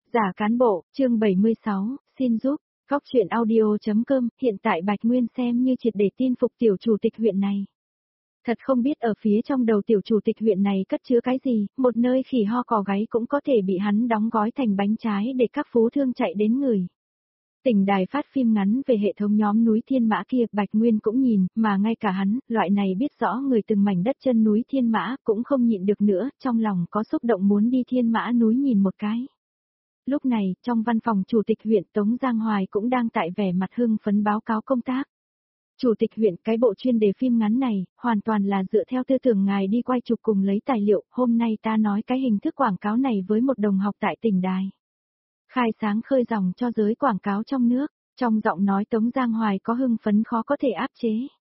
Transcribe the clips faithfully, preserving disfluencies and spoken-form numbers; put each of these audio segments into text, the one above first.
Giả cán bộ, chương bảy mươi sáu, xin giúp, góc chuyện audio.com, hiện tại Bạch Nguyên xem như triệt để tin phục tiểu chủ tịch huyện này. Thật không biết ở phía trong đầu tiểu chủ tịch huyện này cất chứa cái gì, một nơi khỉ ho cò gáy cũng có thể bị hắn đóng gói thành bánh trái để các phú thương chạy đến người. Tỉnh đài phát phim ngắn về hệ thống nhóm núi Thiên Mã kia, Bạch Nguyên cũng nhìn, mà ngay cả hắn, loại này biết rõ người từng mảnh đất chân núi Thiên Mã, cũng không nhịn được nữa, trong lòng có xúc động muốn đi Thiên Mã núi nhìn một cái. Lúc này, trong văn phòng chủ tịch huyện Tống Giang Hoài cũng đang tại vẻ mặt hưng phấn báo cáo công tác. Chủ tịch huyện, cái bộ chuyên đề phim ngắn này, hoàn toàn là dựa theo tư tưởng ngài đi quay chụp cùng lấy tài liệu, hôm nay ta nói cái hình thức quảng cáo này với một đồng học tại tỉnh đài. Khai sáng khơi dòng cho giới quảng cáo trong nước, trong giọng nói Tống Giang Hoài có hưng phấn khó có thể áp chế.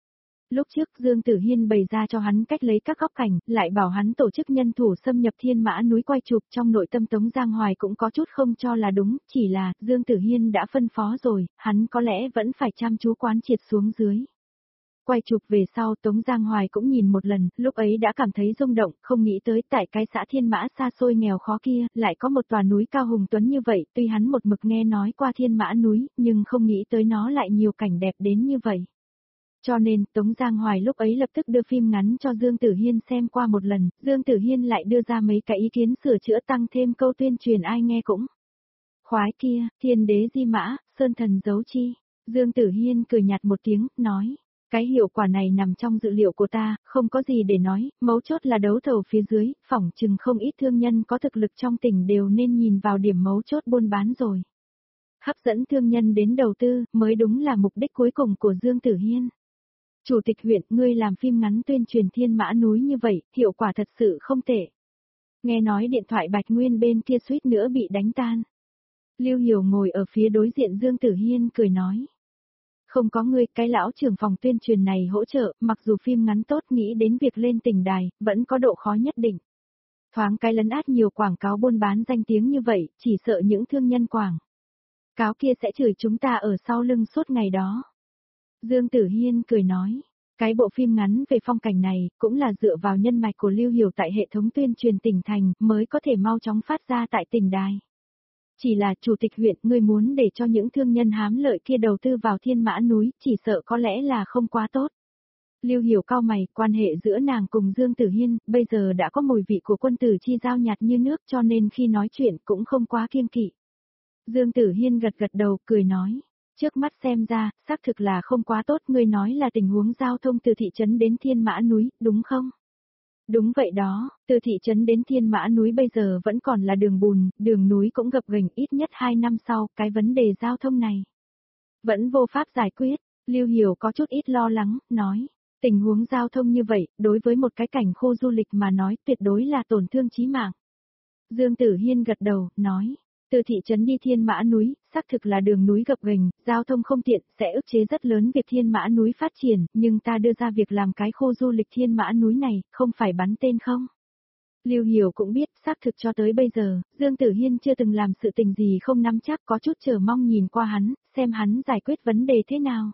Lúc trước Dương Tử Hiên bày ra cho hắn cách lấy các góc cảnh, lại bảo hắn tổ chức nhân thủ xâm nhập Thiên Mã núi quay chụp, trong nội tâm Tống Giang Hoài cũng có chút không cho là đúng, chỉ là Dương Tử Hiên đã phân phó rồi, hắn có lẽ vẫn phải chăm chú quán triệt xuống dưới. Quay chụp về sau Tống Giang Hoài cũng nhìn một lần, lúc ấy đã cảm thấy rung động, không nghĩ tới tại cái xã Thiên Mã xa xôi nghèo khó kia, lại có một tòa núi cao hùng tuấn như vậy, tuy hắn một mực nghe nói qua Thiên Mã núi, nhưng không nghĩ tới nó lại nhiều cảnh đẹp đến như vậy. Cho nên, Tống Giang Hoài lúc ấy lập tức đưa phim ngắn cho Dương Tử Hiên xem qua một lần, Dương Tử Hiên lại đưa ra mấy cái ý kiến sửa chữa tăng thêm câu tuyên truyền ai nghe cũng. Khoái kia, thiên đế di mã, sơn thần giấu chi. Dương Tử Hiên cười nhạt một tiếng, nói. Cái hiệu quả này nằm trong dự liệu của ta, không có gì để nói, mấu chốt là đấu thầu phía dưới, phỏng chừng không ít thương nhân có thực lực trong tỉnh đều nên nhìn vào điểm mấu chốt buôn bán rồi. Hấp dẫn thương nhân đến đầu tư, mới đúng là mục đích cuối cùng của Dương Tử Hiên. Chủ tịch huyện, ngươi làm phim ngắn tuyên truyền Thiên Mã núi như vậy, hiệu quả thật sự không tệ. Nghe nói điện thoại Bạch Nguyên bên kia suýt nữa bị đánh tan. Lưu Hiểu ngồi ở phía đối diện Dương Tử Hiên cười nói. Không có ngươi, cái lão trưởng phòng tuyên truyền này hỗ trợ, mặc dù phim ngắn tốt nghĩ đến việc lên tỉnh đài, vẫn có độ khó nhất định. Thoáng cái lấn át nhiều quảng cáo buôn bán danh tiếng như vậy, chỉ sợ những thương nhân quảng cáo kia sẽ chửi chúng ta ở sau lưng suốt ngày đó. Dương Tử Hiên cười nói, cái bộ phim ngắn về phong cảnh này, cũng là dựa vào nhân mạch của Lưu Hiểu tại hệ thống tuyên truyền tỉnh thành, mới có thể mau chóng phát ra tại tỉnh đài. Chỉ là chủ tịch huyện, ngươi muốn để cho những thương nhân hám lợi kia đầu tư vào Thiên Mã núi, chỉ sợ có lẽ là không quá tốt. Lưu Hiểu cau mày, quan hệ giữa nàng cùng Dương Tử Hiên, bây giờ đã có mùi vị của quân tử chi giao nhạt như nước cho nên khi nói chuyện cũng không quá kiêng kỵ. Dương Tử Hiên gật gật đầu, cười nói. Trước mắt xem ra, xác thực là không quá tốt, ngươi nói là tình huống giao thông từ thị trấn đến Thiên Mã núi, đúng không? Đúng vậy đó, từ thị trấn đến Thiên Mã núi bây giờ vẫn còn là đường bùn, đường núi cũng gập ghềnh, ít nhất hai năm sau, cái vấn đề giao thông này vẫn vô pháp giải quyết. Lưu Hiểu có chút ít lo lắng, nói, tình huống giao thông như vậy, đối với một cái cảnh khu du lịch mà nói tuyệt đối là tổn thương chí mạng. Dương Tử Hiên gật đầu, nói. Từ thị trấn đi Thiên Mã núi, xác thực là đường núi gập ghềnh, giao thông không tiện, sẽ ức chế rất lớn việc Thiên Mã núi phát triển, nhưng ta đưa ra việc làm cái khu du lịch Thiên Mã núi này, không phải bắn tên không? Lưu Hiểu cũng biết, xác thực cho tới bây giờ, Dương Tử Hiên chưa từng làm sự tình gì không nắm chắc, có chút chờ mong nhìn qua hắn, xem hắn giải quyết vấn đề thế nào.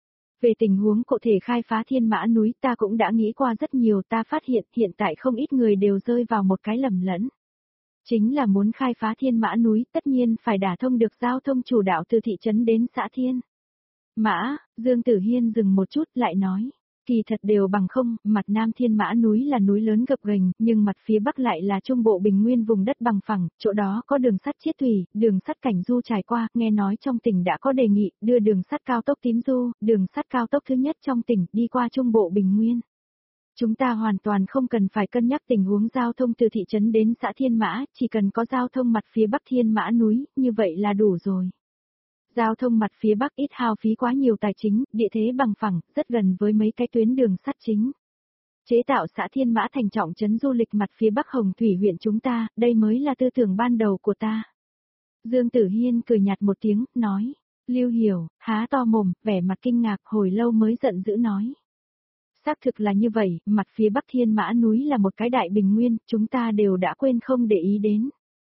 Về tình huống cụ thể khai phá Thiên Mã núi ta cũng đã nghĩ qua rất nhiều, ta phát hiện hiện tại không ít người đều rơi vào một cái lầm lẫn. Chính là muốn khai phá Thiên Mã núi, tất nhiên phải đả thông được giao thông chủ đạo từ thị trấn đến xã Thiên Mã. Dương Tử Hiên dừng một chút lại nói, kỳ thật đều bằng không, mặt nam Thiên Mã núi là núi lớn gập ghềnh, nhưng mặt phía bắc lại là trung bộ bình nguyên vùng đất bằng phẳng, chỗ đó có đường sắt Chiết Thủy, đường sắt Cảnh Du trải qua, nghe nói trong tỉnh đã có đề nghị đưa đường sắt cao tốc Tím Du, đường sắt cao tốc thứ nhất trong tỉnh đi qua trung bộ bình nguyên. Chúng ta hoàn toàn không cần phải cân nhắc tình huống giao thông từ thị trấn đến xã Thiên Mã, chỉ cần có giao thông mặt phía bắc Thiên Mã núi, như vậy là đủ rồi. Giao thông mặt phía bắc ít hao phí quá nhiều tài chính, địa thế bằng phẳng, rất gần với mấy cái tuyến đường sắt chính. Chế tạo xã Thiên Mã thành trọng trấn du lịch mặt phía bắc Hồng Thủy huyện chúng ta, đây mới là tư tưởng ban đầu của ta. Dương Tử Hiên cười nhạt một tiếng, nói. Lưu Hiểu, há to mồm, vẻ mặt kinh ngạc hồi lâu mới giận dữ nói. Xác thực là như vậy, mặt phía bắc Thiên Mã núi là một cái đại bình nguyên, chúng ta đều đã quên không để ý đến.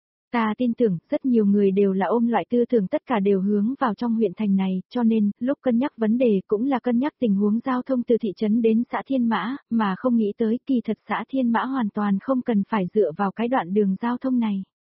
Ta tin tưởng, rất nhiều người đều là ôm loại tư tưởng tất cả đều hướng vào trong huyện thành này, cho nên, lúc cân nhắc vấn đề cũng là cân nhắc tình huống giao thông từ thị trấn đến xã Thiên Mã, mà không nghĩ tới kỳ thật xã Thiên Mã hoàn toàn không cần phải dựa vào cái đoạn đường giao thông này.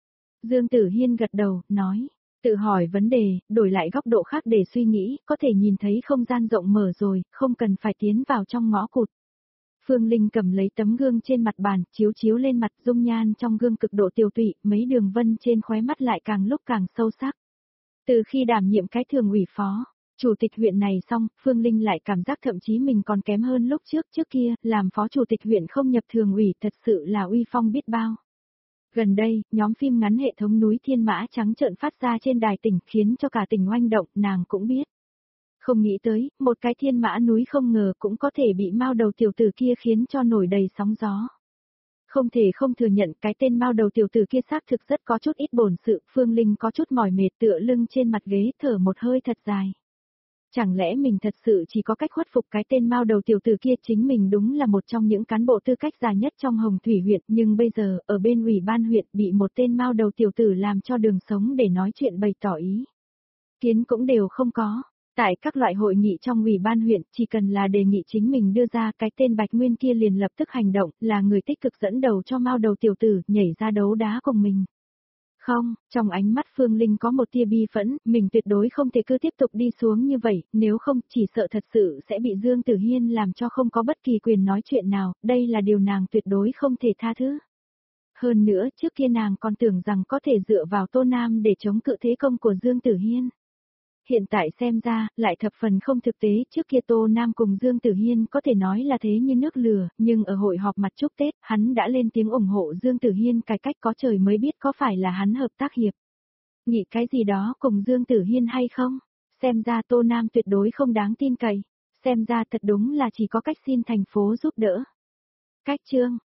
Dương Tử Hiên gật đầu, nói, tự hỏi vấn đề, đổi lại góc độ khác để suy nghĩ, có thể nhìn thấy không gian rộng mở rồi, không cần phải tiến vào trong ngõ cụt. Phương Linh cầm lấy tấm gương trên mặt bàn, chiếu chiếu lên mặt, dung nhan trong gương cực độ tiêu tụy, mấy đường vân trên khóe mắt lại càng lúc càng sâu sắc. Từ khi đảm nhiệm cái thường ủy phó, chủ tịch huyện này xong, Phương Linh lại cảm giác thậm chí mình còn kém hơn lúc trước, trước kia, làm phó chủ tịch huyện không nhập thường ủy thật sự là uy phong biết bao. Gần đây, nhóm phim ngắn hệ thống núi Thiên Mã trắng trợn phát ra trên đài tỉnh khiến cho cả tỉnh oanh động, nàng cũng biết. Không nghĩ tới, một cái thiên mã núi không ngờ cũng có thể bị Mao đầu tiểu tử kia khiến cho nổi đầy sóng gió. Không thể không thừa nhận cái tên Mao đầu tiểu tử kia xác thực rất có chút ít bổn sự, Phương Linh có chút mỏi mệt tựa lưng trên mặt ghế thở một hơi thật dài. Chẳng lẽ mình thật sự chỉ có cách khuất phục cái tên Mao đầu tiểu tử kia, chính mình đúng là một trong những cán bộ tư cách già nhất trong Hồng Thủy huyện, nhưng bây giờ, ở bên ủy ban huyện bị một tên Mao đầu tiểu tử làm cho đường sống để nói chuyện bày tỏ ý kiến cũng đều không có. Tại các loại hội nghị trong ủy ban huyện, chỉ cần là đề nghị chính mình đưa ra, cái tên Bạch Nguyên kia liền lập tức hành động, là người tích cực dẫn đầu cho Mao đầu tiểu tử nhảy ra đấu đá cùng mình. Không, trong ánh mắt Phương Linh có một tia bi phẫn, mình tuyệt đối không thể cứ tiếp tục đi xuống như vậy, nếu không chỉ sợ thật sự sẽ bị Dương Tử Hiên làm cho không có bất kỳ quyền nói chuyện nào, đây là điều nàng tuyệt đối không thể tha thứ. Hơn nữa, trước kia nàng còn tưởng rằng có thể dựa vào Tô Nam để chống cự thế công của Dương Tử Hiên. Hiện tại xem ra, lại thập phần không thực tế, trước kia Tô Nam cùng Dương Tử Hiên có thể nói là thế như nước lửa, nhưng ở hội họp mặt chúc Tết, hắn đã lên tiếng ủng hộ Dương Tử Hiên cải cách, có trời mới biết có phải là hắn hợp tác hiệp nghị cái gì đó cùng Dương Tử Hiên hay không? Xem ra Tô Nam tuyệt đối không đáng tin cậy, xem ra thật đúng là chỉ có cách xin thành phố giúp đỡ. Cách chương